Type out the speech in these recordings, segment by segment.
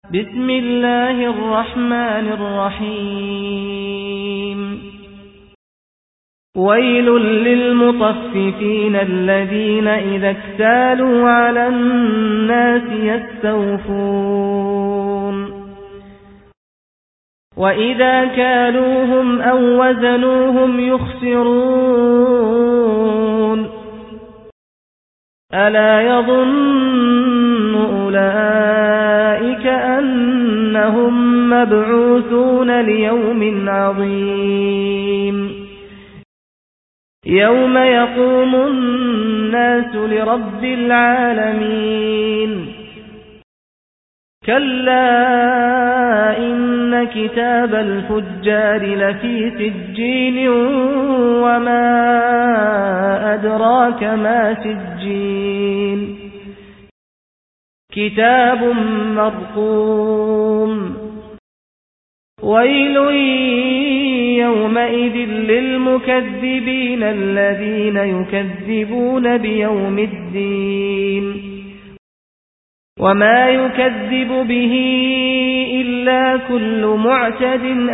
بسم الله الرحمن الرحيم ويل للمطففين الذين إذا اكتالوا على الناس يستوفون وإذا كالوهم أو وزنوهم يخسرون ألا يظن أولئك أنهم مبعوثون ليوم عظيم يوم يقوم الناس لرب العالمين كلا إن كتاب الفجار لفي سجين وما أدراك ما سجين كتاب مرقوم ويل يومئذ للمكذبين الذين يكذبون بيوم الدين وما يكذب به إلا كل معتد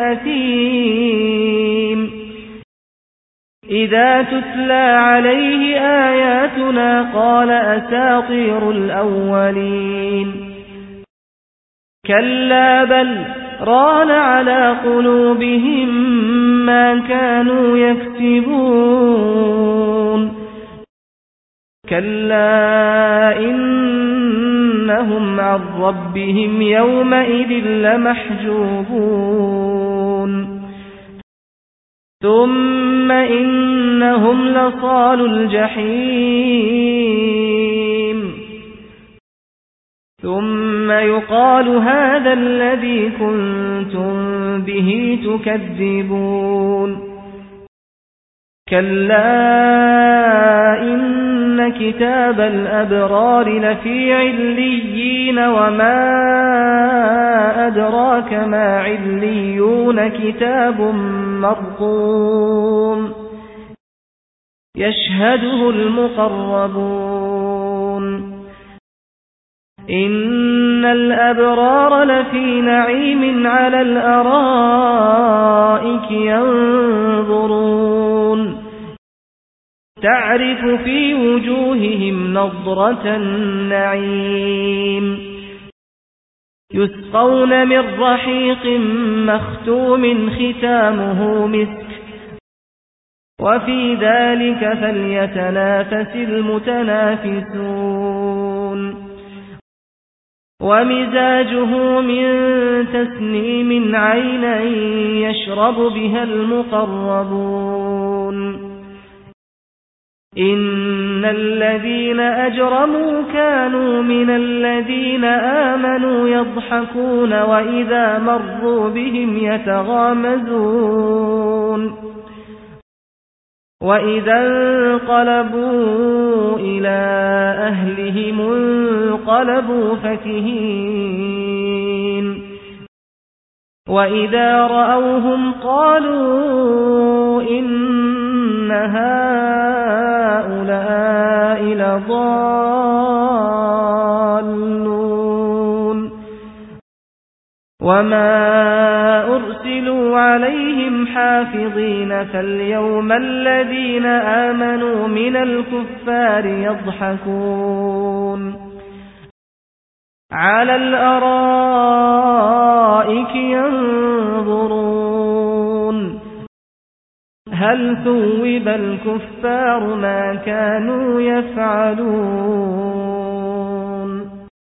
أثيم إذا تتلى عليه آياتنا قال أساطير الأولين كلا بل ران على قلوبهم ما كانوا يكسبون كلا إنهم عن ربهم يومئذ لمحجوبون ثم إنهم لصالوا الجحيم ثم يقال هذا الذي كنتم به تكذبون كلا إن كتاب الأبرار لفي عليين وما أدراك ما عليون كتاب مرقوم يشهده المقربون إن الأبرار لفي نعيم على الأرائك ينظرون تعرف في وجوههم نضرة النعيم يسقون من رحيق مختوم ختامه مسك وفي ذلك فليتنافس المتنافسون ومزاجه من تسنيم عينا يشرب بها المقربون إن الذين أجرموا كانوا من الذين آمنوا يضحكون وإذا مروا بهم يتغامزون وإذا انقلبوا إلى أهلهم انقلبوا فكهين وإذا رأوهم قالوا إن هؤلاء لضالون وما أرسلوا عليهم حافظين فاليوم الذين آمنوا من الكفار يضحكون على الأرائك ينظرون هل ثوب الكفار ما كانوا يفعلون.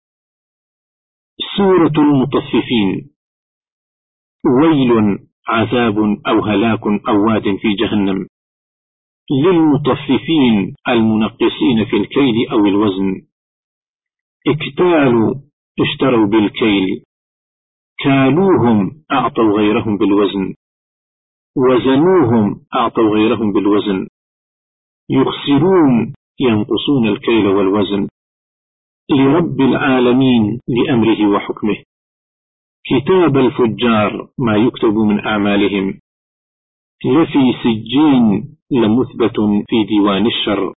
سورة المطففين. ويل عذاب أو هلاك أو واد في جهنم للمطففين المنقصين في الكيل أو الوزن. اكتالوا اشتروا بالكيل، كالوهم أعطوا غيرهم بالوزن، وزنوهم أعطوا غيرهم بالوزن. يخسرون ينقصون الكيل والوزن لرب العالمين لأمره وحكمه. كتاب الفجار ما يكتب من أعمالهم لفي سجين لمثبت في ديوان الشر.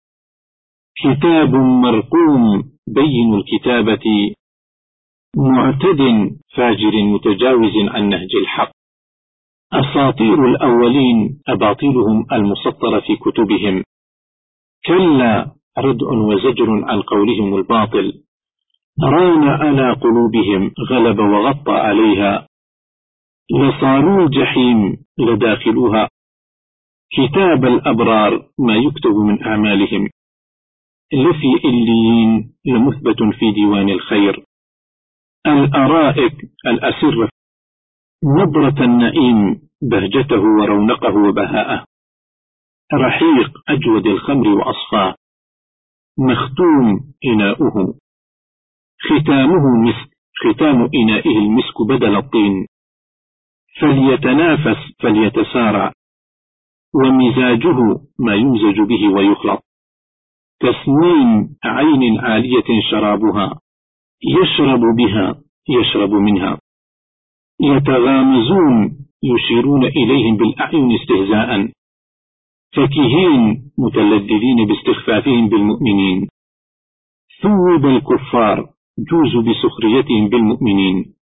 كتاب مرقوم بين الكتابة معتد فاجر متجاوز عن نهج الحق. أساطير الأولين أباطيلهم المسطرة في كتبهم، كلا ردع وزجر عن قولهم الباطل، ران على قلوبهم غلب وغطى عليها، لصالوا الجحيم لداخلوها، كتاب الأبرار ما يكتب من أعمالهم، لفي إليين لمثبت في ديوان الخير، الأرائك الأسر نظرة النعيم بهجته ورونقه وبهاءه، رحيق أجود الخمر وأصفاه، مختوم إناؤه، ختامه مسك، ختام إنائه المسك بدل الطين، فليتنافس فليتسارع، ومزاجه ما يمزج به ويخلط، تسنيم عين عالية شرابها، يشرب بها يشرب منها، يتغامزون يشيرون إليهم بالأعين استهزاء، فكهين متلذذين باستخفافهم بالمؤمنين، ثوب الكفار جوز بسخريتهم بالمؤمنين،